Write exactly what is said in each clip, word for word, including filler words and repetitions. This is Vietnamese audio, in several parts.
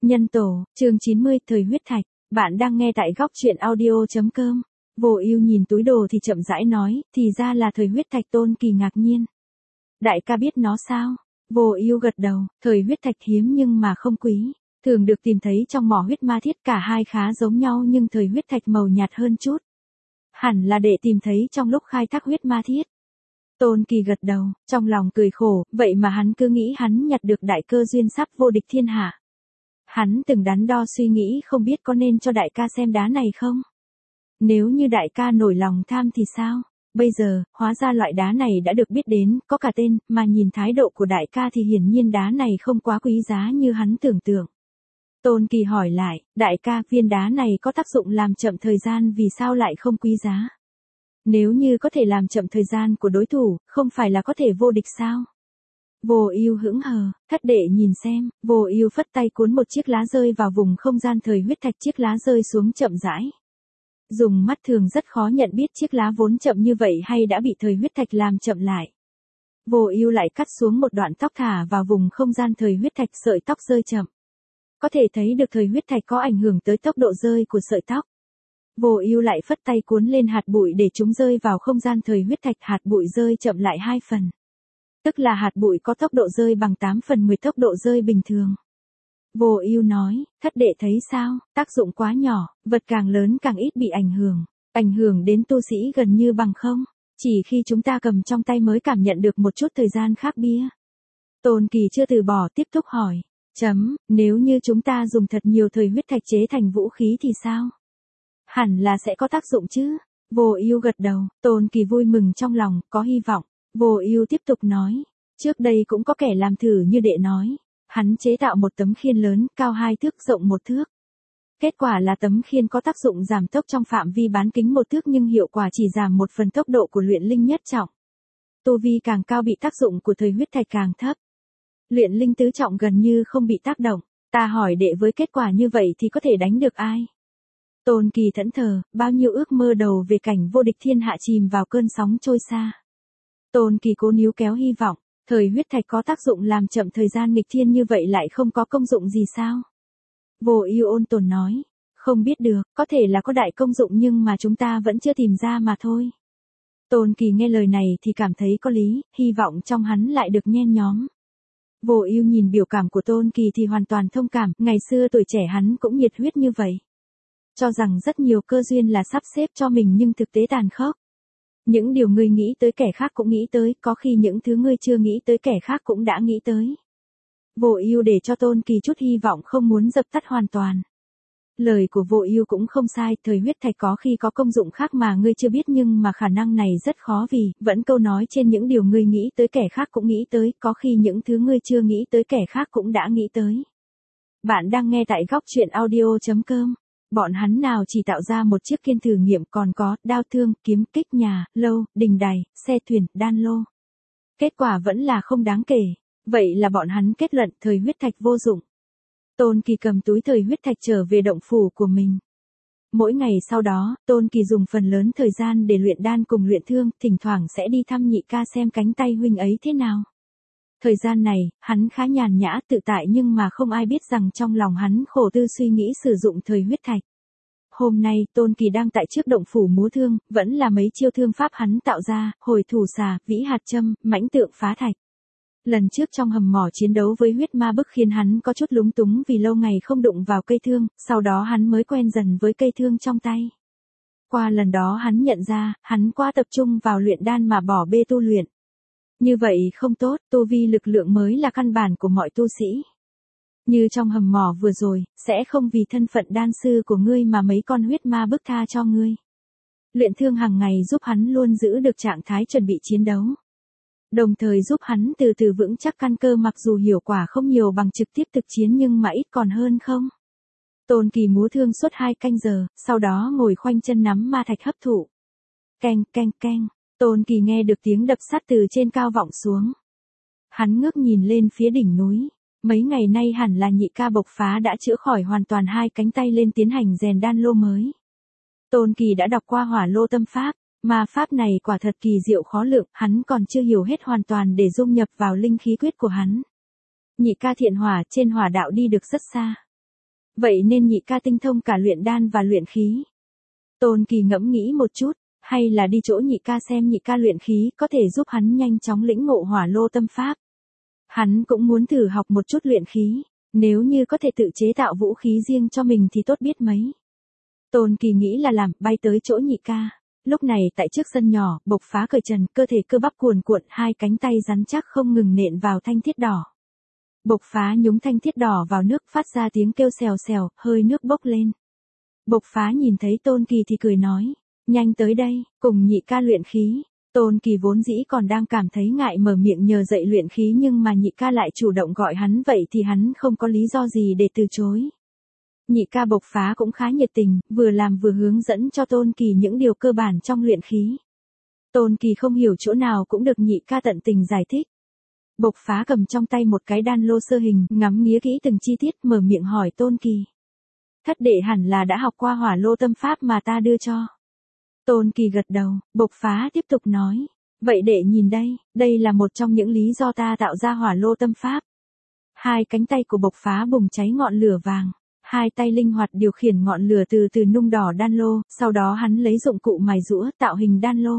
Nhân tổ, chương chín mươi, thời huyết thạch. Bạn đang nghe tại góc truyện audio chấm com. Vô Ưu nhìn túi đồ thì chậm rãi nói, thì ra là thời huyết thạch. Tôn Kỳ ngạc nhiên. Đại ca biết nó sao? Vô Ưu gật đầu, thời huyết thạch hiếm nhưng mà không quý, thường được tìm thấy trong mỏ huyết ma thiết, cả hai khá giống nhau nhưng thời huyết thạch màu nhạt hơn chút. Hẳn là để tìm thấy trong lúc khai thác huyết ma thiết. Tôn Kỳ gật đầu, trong lòng cười khổ, vậy mà hắn cứ nghĩ hắn nhặt được đại cơ duyên sắp vô địch thiên hạ. Hắn từng đắn đo suy nghĩ không biết có nên cho đại ca xem đá này không? Nếu như đại ca nổi lòng tham thì sao? Bây giờ, hóa ra loại đá này đã được biết đến, có cả tên, mà nhìn thái độ của đại ca thì hiển nhiên đá này không quá quý giá như hắn tưởng tượng. Tôn Kỳ hỏi lại, đại ca, viên đá này có tác dụng làm chậm thời gian, vì sao lại không quý giá? Nếu như có thể làm chậm thời gian của đối thủ, không phải là có thể vô địch sao? Vô Ưu hững hờ, thất đệ nhìn xem. Vô Ưu phất tay cuốn một chiếc lá rơi vào vùng không gian thời huyết thạch, chiếc lá rơi xuống chậm rãi. Dùng mắt thường rất khó nhận biết chiếc lá vốn chậm như vậy hay đã bị thời huyết thạch làm chậm lại. Vô Ưu lại cắt xuống một đoạn tóc thả vào vùng không gian thời huyết thạch, sợi tóc rơi chậm. Có thể thấy được thời huyết thạch có ảnh hưởng tới tốc độ rơi của sợi tóc. Vô Ưu lại phất tay cuốn lên hạt bụi để chúng rơi vào không gian thời huyết thạch, hạt bụi rơi chậm lại hai phần. Tức là hạt bụi có tốc độ rơi bằng tám phần mười tốc độ rơi bình thường. Vô Ưu nói, thất đệ thấy sao, tác dụng quá nhỏ, vật càng lớn càng ít bị ảnh hưởng, ảnh hưởng đến tu sĩ gần như bằng không, chỉ khi chúng ta cầm trong tay mới cảm nhận được một chút thời gian khác biệt. Tôn Kỳ chưa từ bỏ, tiếp tục hỏi, chấm, nếu như chúng ta dùng thật nhiều thời huyết thạch chế thành vũ khí thì sao? Hẳn là sẽ có tác dụng chứ. Vô Ưu gật đầu, Tôn Kỳ vui mừng trong lòng, có hy vọng. Vô Ưu tiếp tục nói, trước đây cũng có kẻ làm thử như đệ nói, hắn chế tạo một tấm khiên lớn, cao hai thước, rộng một thước. Kết quả là tấm khiên có tác dụng giảm tốc trong phạm vi bán kính một thước nhưng hiệu quả chỉ giảm một phần tốc độ của luyện linh nhất trọng. Tu vi càng cao bị tác dụng của thời huyết thạch càng thấp. Luyện linh tứ trọng gần như không bị tác động. Ta hỏi đệ, với kết quả như vậy thì có thể đánh được ai? Tôn Kỳ thẫn thờ, bao nhiêu ước mơ đầu về cảnh vô địch thiên hạ chìm vào cơn sóng trôi xa. Tôn Kỳ cố níu kéo hy vọng, thời huyết thạch có tác dụng làm chậm thời gian nghịch thiên như vậy lại không có công dụng gì sao? Vô Ưu ôn tồn nói, không biết được, có thể là có đại công dụng nhưng mà chúng ta vẫn chưa tìm ra mà thôi. Tôn Kỳ nghe lời này thì cảm thấy có lý, hy vọng trong hắn lại được nhen nhóm. Vô Ưu nhìn biểu cảm của Tôn Kỳ thì hoàn toàn thông cảm, ngày xưa tuổi trẻ hắn cũng nhiệt huyết như vậy. Cho rằng rất nhiều cơ duyên là sắp xếp cho mình nhưng thực tế tàn khốc. Những điều ngươi nghĩ tới kẻ khác cũng nghĩ tới, có khi những thứ ngươi chưa nghĩ tới kẻ khác cũng đã nghĩ tới. Vô Ưu để cho Tôn Kỳ chút hy vọng, không muốn dập tắt hoàn toàn. Lời của Vô Ưu cũng không sai, thời huyết thạch có khi có công dụng khác mà ngươi chưa biết nhưng mà khả năng này rất khó, vì vẫn câu nói trên, những điều ngươi nghĩ tới kẻ khác cũng nghĩ tới, có khi những thứ ngươi chưa nghĩ tới kẻ khác cũng đã nghĩ tới. Bạn đang nghe tại góc truyện audio chấm com. Bọn hắn nào chỉ tạo ra một chiếc kiên thử nghiệm, còn có đao thương, kiếm kích, nhà, lâu, đình đài, xe thuyền, đan lô. Kết quả vẫn là không đáng kể. Vậy là bọn hắn kết luận thời huyết thạch vô dụng. Tôn Kỳ cầm túi thời huyết thạch trở về động phủ của mình. Mỗi ngày sau đó, Tôn Kỳ dùng phần lớn thời gian để luyện đan cùng luyện thương, thỉnh thoảng sẽ đi thăm nhị ca xem cánh tay huynh ấy thế nào. Thời gian này, hắn khá nhàn nhã tự tại nhưng mà không ai biết rằng trong lòng hắn khổ tư suy nghĩ sử dụng thời huyết thạch. Hôm nay, Tôn Kỳ đang tại trước động phủ múa thương, vẫn là mấy chiêu thương pháp hắn tạo ra, hồi thủ xà, vĩ hạt châm, mãnh tượng phá thạch. Lần trước trong hầm mỏ chiến đấu với huyết ma bức khiến hắn có chút lúng túng vì lâu ngày không đụng vào cây thương, sau đó hắn mới quen dần với cây thương trong tay. Qua lần đó hắn nhận ra, hắn quá tập trung vào luyện đan mà bỏ bê tu luyện. Như vậy không tốt, tu vi lực lượng mới là căn bản của mọi tu sĩ. Như trong hầm mỏ vừa rồi, sẽ không vì thân phận đan sư của ngươi mà mấy con huyết ma bức tha cho ngươi. Luyện thương hàng ngày giúp hắn luôn giữ được trạng thái chuẩn bị chiến đấu. Đồng thời giúp hắn từ từ vững chắc căn cơ, mặc dù hiệu quả không nhiều bằng trực tiếp thực chiến nhưng mà ít còn hơn không. Tôn Kỳ múa thương suốt hai canh giờ, sau đó ngồi khoanh chân nắm ma thạch hấp thụ. Keng keng keng, Tôn Kỳ nghe được tiếng đập sắt từ trên cao vọng xuống. Hắn ngước nhìn lên phía đỉnh núi. Mấy ngày nay hẳn là nhị ca bộc phá đã chữa khỏi hoàn toàn hai cánh tay lên tiến hành rèn đan lô mới. Tôn Kỳ đã đọc qua hỏa lô tâm pháp, mà pháp này quả thật kỳ diệu khó lượng, hắn còn chưa hiểu hết hoàn toàn để dung nhập vào linh khí quyết của hắn. Nhị ca thiện hỏa trên hỏa đạo đi được rất xa. Vậy nên nhị ca tinh thông cả luyện đan và luyện khí. Tôn Kỳ ngẫm nghĩ một chút, hay là đi chỗ nhị ca xem nhị ca luyện khí có thể giúp hắn nhanh chóng lĩnh ngộ hỏa lô tâm pháp. Hắn cũng muốn thử học một chút luyện khí, nếu như có thể tự chế tạo vũ khí riêng cho mình thì tốt biết mấy. Tôn Kỳ nghĩ là làm, bay tới chỗ nhị ca. Lúc này tại trước sân nhỏ, Bộc Phá cởi trần, cơ thể cơ bắp cuồn cuộn, hai cánh tay rắn chắc không ngừng nện vào thanh thiết đỏ. Bộc Phá nhúng thanh thiết đỏ vào nước phát ra tiếng kêu xèo xèo, hơi nước bốc lên. Bộc Phá nhìn thấy Tôn Kỳ thì cười nói, nhanh tới đây, cùng nhị ca luyện khí. Tôn Kỳ vốn dĩ còn đang cảm thấy ngại mở miệng nhờ dạy luyện khí nhưng mà nhị ca lại chủ động gọi hắn vậy thì hắn không có lý do gì để từ chối. Nhị ca Bộc Phá cũng khá nhiệt tình, vừa làm vừa hướng dẫn cho Tôn Kỳ những điều cơ bản trong luyện khí. Tôn Kỳ không hiểu chỗ nào cũng được nhị ca tận tình giải thích. Bộc Phá cầm trong tay một cái đan lô sơ hình, ngắm nghía kỹ từng chi tiết, mở miệng hỏi Tôn Kỳ. Thất đệ hẳn là đã học qua hỏa lô tâm pháp mà ta đưa cho. Tôn Kỳ gật đầu, Bộc Phá tiếp tục nói. Vậy đệ nhìn đây, đây là một trong những lý do ta tạo ra hỏa lô tâm pháp. Hai cánh tay của Bộc Phá bùng cháy ngọn lửa vàng. Hai tay linh hoạt điều khiển ngọn lửa từ từ nung đỏ đan lô, sau đó hắn lấy dụng cụ mài giũa tạo hình đan lô.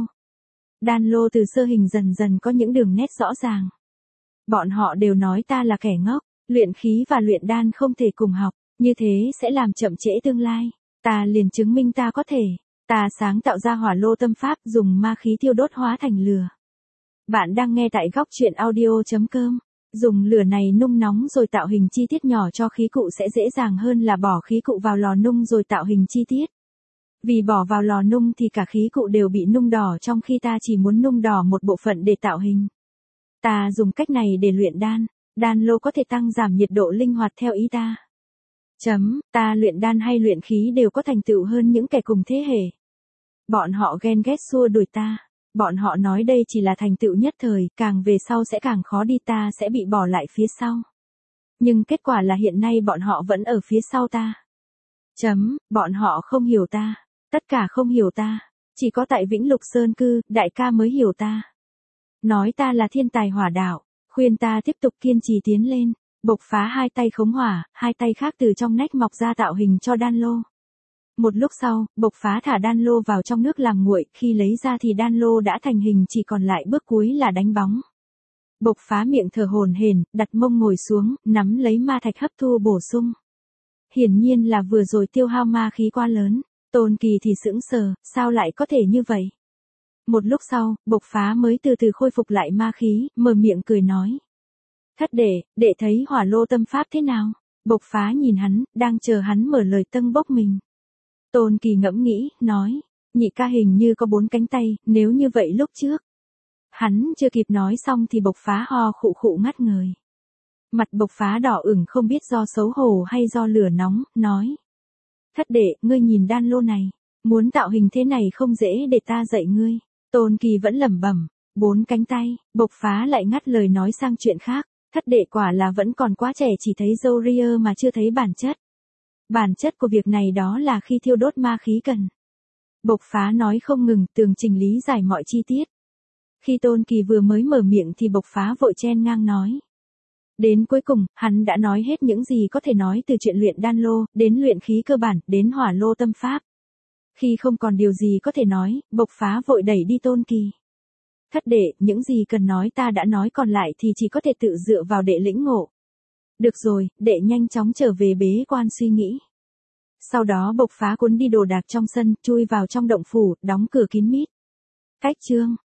Đan lô từ sơ hình dần dần có những đường nét rõ ràng. Bọn họ đều nói ta là kẻ ngốc, luyện khí và luyện đan không thể cùng học, như thế sẽ làm chậm trễ tương lai. Ta liền chứng minh ta có thể. Ta sáng tạo ra hỏa lô tâm pháp dùng ma khí thiêu đốt hóa thành lửa. Bạn đang nghe tại góc truyện audio chấm com. Dùng lửa này nung nóng rồi tạo hình chi tiết nhỏ cho khí cụ sẽ dễ dàng hơn là bỏ khí cụ vào lò nung rồi tạo hình chi tiết. Vì bỏ vào lò nung thì cả khí cụ đều bị nung đỏ trong khi ta chỉ muốn nung đỏ một bộ phận để tạo hình. Ta dùng cách này để luyện đan, đan lô có thể tăng giảm nhiệt độ linh hoạt theo ý ta. Chấm, ta luyện đan hay luyện khí đều có thành tựu hơn những kẻ cùng thế hệ. Bọn họ ghen ghét xua đuổi ta. Bọn họ nói đây chỉ là thành tựu nhất thời, càng về sau sẽ càng khó đi, ta sẽ bị bỏ lại phía sau. Nhưng kết quả là hiện nay bọn họ vẫn ở phía sau ta. Chấm, bọn họ không hiểu ta. Tất cả không hiểu ta. Chỉ có tại Vĩnh Lục Sơn Cư, đại ca mới hiểu ta. Nói ta là thiên tài hỏa đạo, khuyên ta tiếp tục kiên trì tiến lên. Bộc Phá hai tay khống hỏa, hai tay khác từ trong nách mọc ra tạo hình cho đan lô. Một lúc sau, Bộc Phá thả đan lô vào trong nước làm nguội, khi lấy ra thì đan lô đã thành hình, chỉ còn lại bước cuối là đánh bóng. Bộc Phá miệng thở hổn hển, đặt mông ngồi xuống, nắm lấy ma thạch hấp thu bổ sung. Hiển nhiên là vừa rồi tiêu hao ma khí quá lớn, Tôn Kỳ thì sững sờ, sao lại có thể như vậy? Một lúc sau, Bộc Phá mới từ từ khôi phục lại ma khí, mở miệng cười nói. Thất đệ, đệ thấy hỏa lô tâm pháp thế nào? Bộc Phá nhìn hắn, đang chờ hắn mở lời tâng bốc mình. Tôn Kỳ ngẫm nghĩ, nói, nhị ca hình như có bốn cánh tay, nếu như vậy lúc trước. Hắn chưa kịp nói xong thì Bộc Phá ho khụ khụ ngắt ngời. Mặt Bộc Phá đỏ ửng không biết do xấu hổ hay do lửa nóng, nói. Thất đệ, ngươi nhìn đan lô này, muốn tạo hình thế này không dễ để ta dạy ngươi. Tôn Kỳ vẫn lẩm bẩm, bốn cánh tay, Bộc Phá lại ngắt lời nói sang chuyện khác. Thất đệ quả là vẫn còn quá trẻ, chỉ thấy râu ria mà chưa thấy bản chất. Bản chất của việc này đó là khi thiêu đốt ma khí cần. Bộc Phá nói không ngừng, tường trình lý giải mọi chi tiết. Khi Tôn Kỳ vừa mới mở miệng thì Bộc Phá vội chen ngang nói. Đến cuối cùng, hắn đã nói hết những gì có thể nói, từ chuyện luyện đan lô, đến luyện khí cơ bản, đến hỏa lô tâm pháp. Khi không còn điều gì có thể nói, Bộc Phá vội đẩy đi Tôn Kỳ. Thất đệ, những gì cần nói ta đã nói, còn lại thì chỉ có thể tự dựa vào đệ lĩnh ngộ. Được rồi, đệ nhanh chóng trở về bế quan suy nghĩ. Sau đó Bộc Phá cuốn đi đồ đạc trong sân, chui vào trong động phủ, đóng cửa kín mít. Cách chương